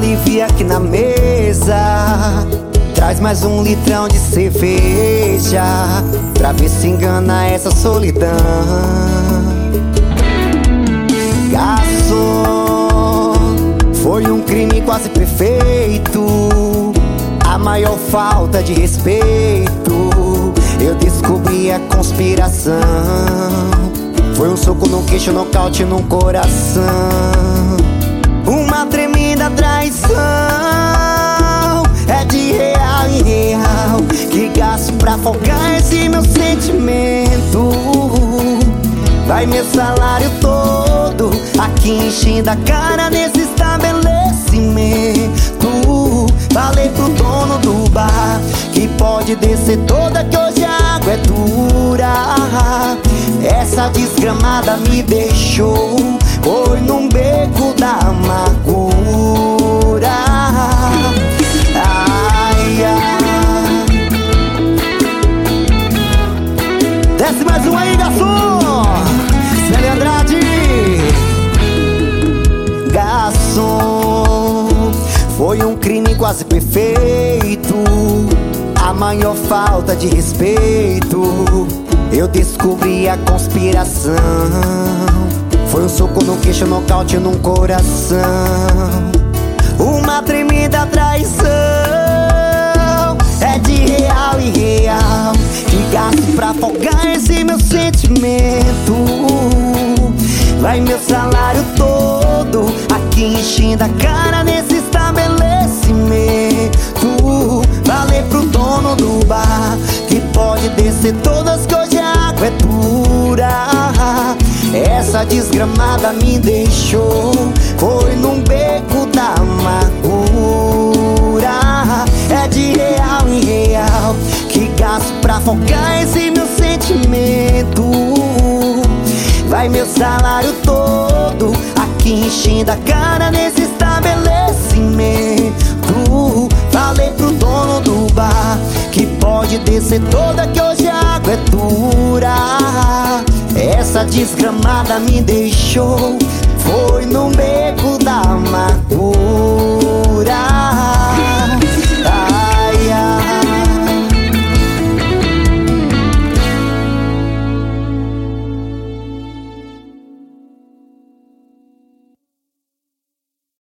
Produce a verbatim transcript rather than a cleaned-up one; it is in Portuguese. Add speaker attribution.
Speaker 1: alivia aqui na mesa. Traz mais um litrão de cerveja pra ver se engana essa solidão. Garçom, foi um crime quase perfeito, a maior falta de respeito. Eu descobri a conspiração. Foi um soco no queixo, nocaute no coração. Uma tremenda traição. É de real em real que gasto pra focar esse meu sentimento. Vai meu salário todo aqui enchendo a cara nesse estabelecimento. Falei pro dono do bar que pode descer toda, que hoje a água é dura. Essa desgramada me deixou, foi num beco da amargura. Ai, ai. Desce mais um aí, garçom. Célia Andrade. Garçom, foi um crime quase perfeito, a maior falta de respeito. Eu descobri a conspiração. Foi um soco no queixo, nocaute no coração. Uma tremenda traição. É de real em real que gasto pra afogar esse meu sentimento. Vai meu salário todo aqui enchendo a cara nesse estabelecimento. Falei pro dono do bar que pode descer todas, que hoje a água é dura. Essa desgramada me deixou, foi num beco da amargura. É de real em real que gasto pra focar esse meu sentimento. Vai meu salário todo aqui enchendo a cara nesse estabelecimento. Falei pro dono do bar que pode descer toda, que hoje a água é dura. Essa desgramada me deixou,